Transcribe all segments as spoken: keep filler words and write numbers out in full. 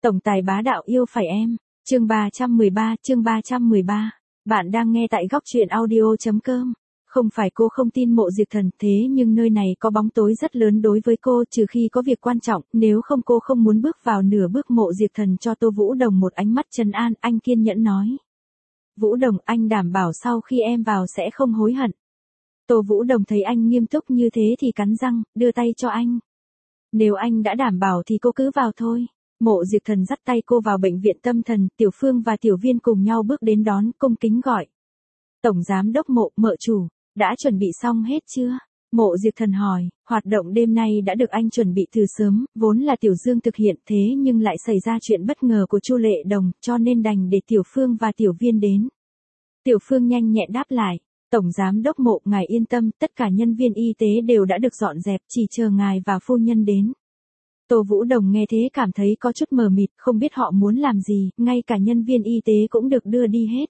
Tổng tài bá đạo yêu phải em. Chương ba trăm mười ba, chương ba trăm mười ba. Bạn đang nghe tại góc truyện audio chấm com. Không phải cô không tin Mộ Diệp Thần, thế nhưng nơi này có bóng tối rất lớn đối với cô, trừ khi có việc quan trọng, nếu không cô không muốn bước vào nửa bước. Mộ Diệp Thần cho Tô Vũ Đồng một ánh mắt trấn an, anh kiên nhẫn nói. Vũ Đồng, anh đảm bảo sau khi em vào sẽ không hối hận. Tô Vũ Đồng thấy anh nghiêm túc như thế thì cắn răng, đưa tay cho anh. Nếu anh đã đảm bảo thì cô cứ vào thôi. Mộ Diệp Thần dắt tay cô vào bệnh viện tâm thần, Tiểu Phương và Tiểu Viên cùng nhau bước đến đón, cung kính gọi. Tổng giám đốc Mộ, Mợ chủ, đã chuẩn bị xong hết chưa? Mộ Diệp Thần hỏi, hoạt động đêm nay đã được anh chuẩn bị từ sớm, vốn là Tiểu Dương thực hiện thế nhưng lại xảy ra chuyện bất ngờ của Chu Lệ Đồng, cho nên đành để Tiểu Phương và Tiểu Viên đến. Tiểu Phương nhanh nhẹn đáp lại, Tổng giám đốc Mộ, ngài yên tâm, tất cả nhân viên y tế đều đã được dọn dẹp, chỉ chờ ngài và phu nhân đến. Tô Vũ Đồng nghe thế cảm thấy có chút mờ mịt, không biết họ muốn làm gì, ngay cả nhân viên y tế cũng được đưa đi hết.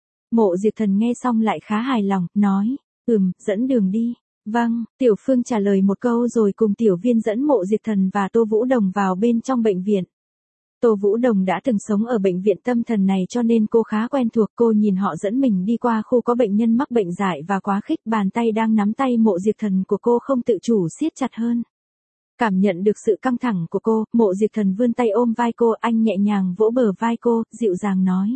Mộ Diệp Thần nghe xong lại khá hài lòng, nói, ừm, dẫn đường đi. Vâng, Tiểu Phương trả lời một câu rồi cùng Tiểu Viên dẫn Mộ Diệp Thần và Tô Vũ Đồng vào bên trong bệnh viện. Tô Vũ Đồng đã từng sống ở bệnh viện tâm thần này cho nên cô khá quen thuộc. Cô nhìn họ dẫn mình đi qua khu có bệnh nhân mắc bệnh dại và quá khích, bàn tay đang nắm tay Mộ Diệp Thần của cô không tự chủ siết chặt hơn. Cảm nhận được sự căng thẳng của cô, Mộ Diệp Thần vươn tay ôm vai cô, anh nhẹ nhàng vỗ bờ vai cô, dịu dàng nói.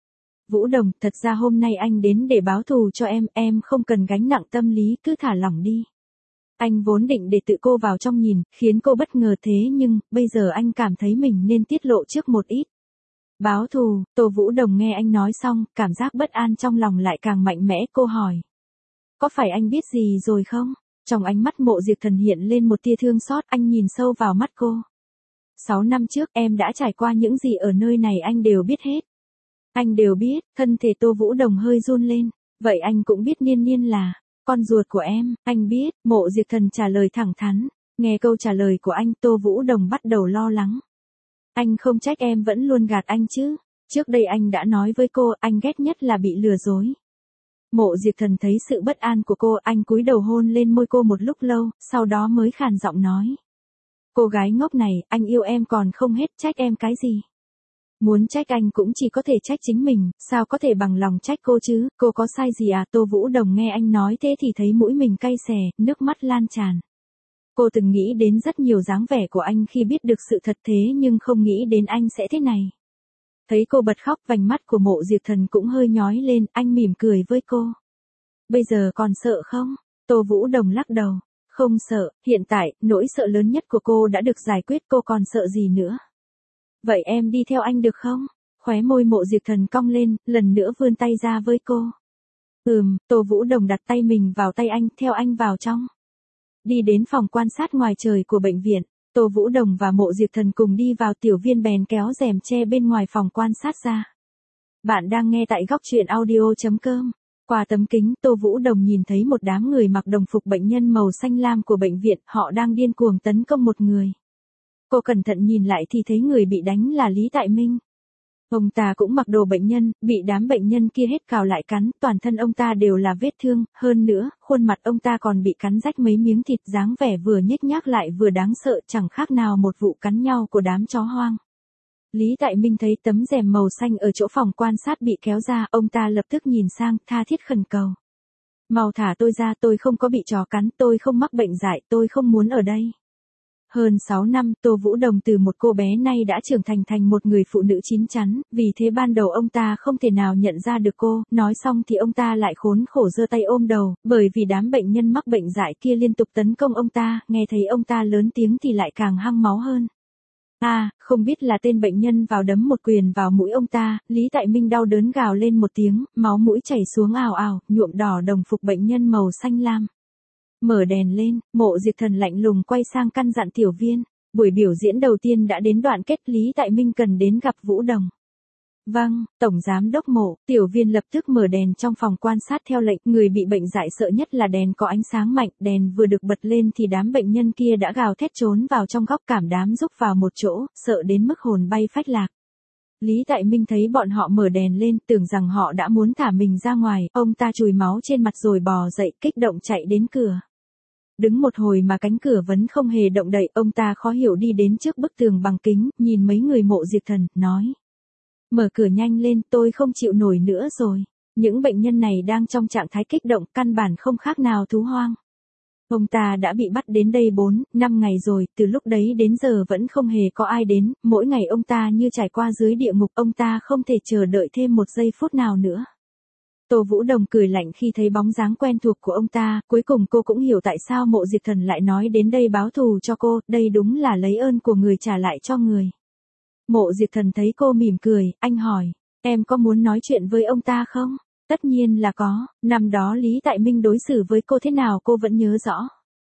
Vũ Đồng, thật ra hôm nay anh đến để báo thù cho em, em không cần gánh nặng tâm lý, cứ thả lỏng đi. Anh vốn định để tự cô vào trong nhìn, khiến cô bất ngờ thế nhưng, bây giờ anh cảm thấy mình nên tiết lộ trước một ít. Báo thù, Tô Vũ Đồng nghe anh nói xong, cảm giác bất an trong lòng lại càng mạnh mẽ, cô hỏi. Có phải anh biết gì rồi không? Trong ánh mắt Mộ Diệp Thần hiện lên một tia thương xót, anh nhìn sâu vào mắt cô. Sáu năm trước em đã trải qua những gì ở nơi này anh đều biết hết. Anh đều biết, thân thể Tô Vũ Đồng hơi run lên. Vậy anh cũng biết Niên Niên là con ruột của em, anh biết, Mộ Diệp Thần trả lời thẳng thắn. Nghe câu trả lời của anh, Tô Vũ Đồng bắt đầu lo lắng. Anh không trách em vẫn luôn gạt anh chứ. Trước đây anh đã nói với cô, anh ghét nhất là bị lừa dối. Mộ Diệp Thần thấy sự bất an của cô, anh cúi đầu hôn lên môi cô một lúc lâu, sau đó mới khàn giọng nói. Cô gái ngốc này, anh yêu em còn không hết, trách em cái gì? Muốn trách anh cũng chỉ có thể trách chính mình, sao có thể bằng lòng trách cô chứ, cô có sai gì à? Tô Vũ Đồng nghe anh nói thế thì thấy mũi mình cay xè, nước mắt lan tràn. Cô từng nghĩ đến rất nhiều dáng vẻ của anh khi biết được sự thật thế nhưng không nghĩ đến anh sẽ thế này. Thấy cô bật khóc, vành mắt của Mộ Diệp Thần cũng hơi nhói lên, anh mỉm cười với cô. Bây giờ còn sợ không? Tô Vũ Đồng lắc đầu. Không sợ, hiện tại, nỗi sợ lớn nhất của cô đã được giải quyết, cô còn sợ gì nữa? Vậy em đi theo anh được không? Khóe môi Mộ Diệp Thần cong lên, lần nữa vươn tay ra với cô. Ừm, Tô Vũ Đồng đặt tay mình vào tay anh, theo anh vào trong. Đi đến phòng quan sát ngoài trời của bệnh viện. Tô Vũ Đồng và Mộ Diệp Thần cùng đi vào, Tiểu Viên bèn kéo rèm che bên ngoài phòng quan sát ra. Bạn đang nghe tại góc truyện audio chấm com. Qua tấm kính, Tô Vũ Đồng nhìn thấy một đám người mặc đồng phục bệnh nhân màu xanh lam của bệnh viện, họ đang điên cuồng tấn công một người. Cô cẩn thận nhìn lại thì thấy người bị đánh là Lý Tại Minh. Ông ta cũng mặc đồ bệnh nhân, bị đám bệnh nhân kia hết cào lại cắn, toàn thân ông ta đều là vết thương, hơn nữa, khuôn mặt ông ta còn bị cắn rách mấy miếng thịt, dáng vẻ vừa nhếch nhác lại vừa đáng sợ, chẳng khác nào một vụ cắn nhau của đám chó hoang. Lý Tại Minh thấy tấm rèm màu xanh ở chỗ phòng quan sát bị kéo ra, ông ta lập tức nhìn sang, tha thiết khẩn cầu. Mau thả tôi ra, tôi không có bị chó cắn, tôi không mắc bệnh dại, tôi không muốn ở đây. Hơn sáu năm, Tô Vũ Đồng từ một cô bé nay đã trưởng thành thành một người phụ nữ chín chắn, vì thế ban đầu ông ta không thể nào nhận ra được cô, nói xong thì ông ta lại khốn khổ giơ tay ôm đầu, bởi vì đám bệnh nhân mắc bệnh dại kia liên tục tấn công ông ta, nghe thấy ông ta lớn tiếng thì lại càng hăng máu hơn. À, không biết là tên bệnh nhân vào đấm một quyền vào mũi ông ta, Lý Tại Minh đau đớn gào lên một tiếng, máu mũi chảy xuống ào ào, nhuộm đỏ đồng phục bệnh nhân màu xanh lam. Mở đèn lên, Mộ Diệp Thần lạnh lùng quay sang căn dặn Tiểu Viên. Buổi biểu diễn đầu tiên đã đến đoạn kết, Lý Tại Minh cần đến gặp Vũ Đồng. Vâng, Tổng Giám Đốc Mộ. Tiểu Viên lập tức mở đèn trong phòng quan sát theo lệnh. Người bị bệnh dại sợ nhất là đèn có ánh sáng mạnh. Đèn vừa được bật lên thì đám bệnh nhân kia đã gào thét trốn vào trong góc, cảm đám rúc vào một chỗ, sợ đến mức hồn bay phách lạc. Lý Tại Minh thấy bọn họ mở đèn lên, tưởng rằng họ đã muốn thả mình ra ngoài, ông ta chùi máu trên mặt rồi bò dậy, kích động chạy đến cửa. Đứng một hồi mà cánh cửa vẫn không hề động đậy, ông ta khó hiểu đi đến trước bức tường bằng kính, nhìn mấy người mộ diệt thần, nói. Mở cửa nhanh lên, tôi không chịu nổi nữa rồi. Những bệnh nhân này đang trong trạng thái kích động, căn bản không khác nào thú hoang. Ông ta đã bị bắt đến đây bốn, năm ngày rồi, từ lúc đấy đến giờ vẫn không hề có ai đến, mỗi ngày ông ta như trải qua dưới địa ngục, ông ta không thể chờ đợi thêm một giây phút nào nữa. Tô Vũ Đồng cười lạnh khi thấy bóng dáng quen thuộc của ông ta, cuối cùng cô cũng hiểu tại sao mộ diệt thần lại nói đến đây báo thù cho cô, đây đúng là lấy ơn của người trả lại cho người. Mộ diệt thần thấy cô mỉm cười, anh hỏi, em có muốn nói chuyện với ông ta không? Tất nhiên là có, năm đó Lý Tại Minh đối xử với cô thế nào cô vẫn nhớ rõ.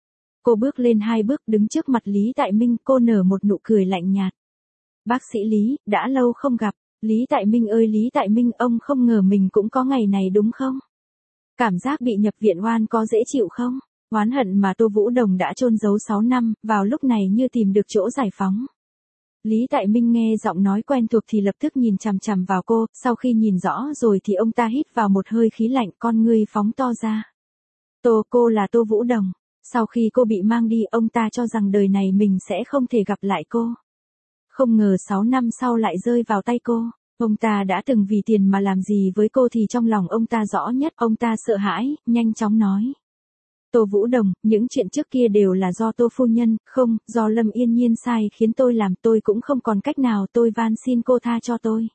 Cô bước lên hai bước đứng trước mặt Lý Tại Minh, cô nở một nụ cười lạnh nhạt. Bác sĩ Lý, đã lâu không gặp. Lý Tại Minh ơi Lý Tại Minh, ông không ngờ mình cũng có ngày này đúng không? Cảm giác bị nhập viện oan có dễ chịu không? Oán hận mà Tô Vũ Đồng đã chôn giấu sáu năm, vào lúc này như tìm được chỗ giải phóng. Lý Tại Minh nghe giọng nói quen thuộc thì lập tức nhìn chằm chằm vào cô, sau khi nhìn rõ rồi thì ông ta hít vào một hơi khí lạnh, con ngươi phóng to ra. Tô, cô là Tô Vũ Đồng. Sau khi cô bị mang đi, ông ta cho rằng đời này mình sẽ không thể gặp lại cô. Không ngờ sáu năm sau lại rơi vào tay cô. Ông ta đã từng vì tiền mà làm gì với cô thì trong lòng ông ta rõ nhất, ông ta sợ hãi, nhanh chóng nói. Tô Vũ Đồng, những chuyện trước kia đều là do Tô phu nhân, không, do Lâm Yên Nhiên sai khiến tôi làm, tôi cũng không còn cách nào, tôi van xin cô tha cho tôi.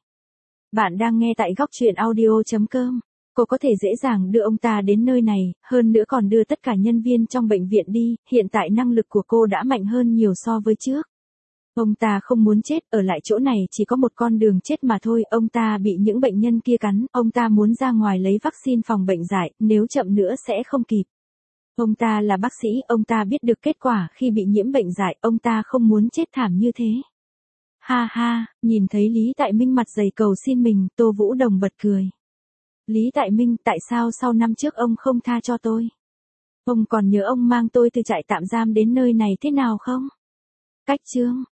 Bạn đang nghe tại góc truyện audio chấm com. Cô có thể dễ dàng đưa ông ta đến nơi này, hơn nữa còn đưa tất cả nhân viên trong bệnh viện đi, hiện tại năng lực của cô đã mạnh hơn nhiều so với trước. Ông ta không muốn chết, ở lại chỗ này chỉ có một con đường chết mà thôi, ông ta bị những bệnh nhân kia cắn, ông ta muốn ra ngoài lấy vaccine phòng bệnh dại, nếu chậm nữa sẽ không kịp. Ông ta là bác sĩ, ông ta biết được kết quả khi bị nhiễm bệnh dại, ông ta không muốn chết thảm như thế. Ha ha, nhìn thấy Lý Tại Minh mặt dày cầu xin mình, Tô Vũ Đồng bật cười. Lý Tại Minh, tại sao sau năm trước ông không tha cho tôi? Ông còn nhớ ông mang tôi từ trại tạm giam đến nơi này thế nào không? Cách chương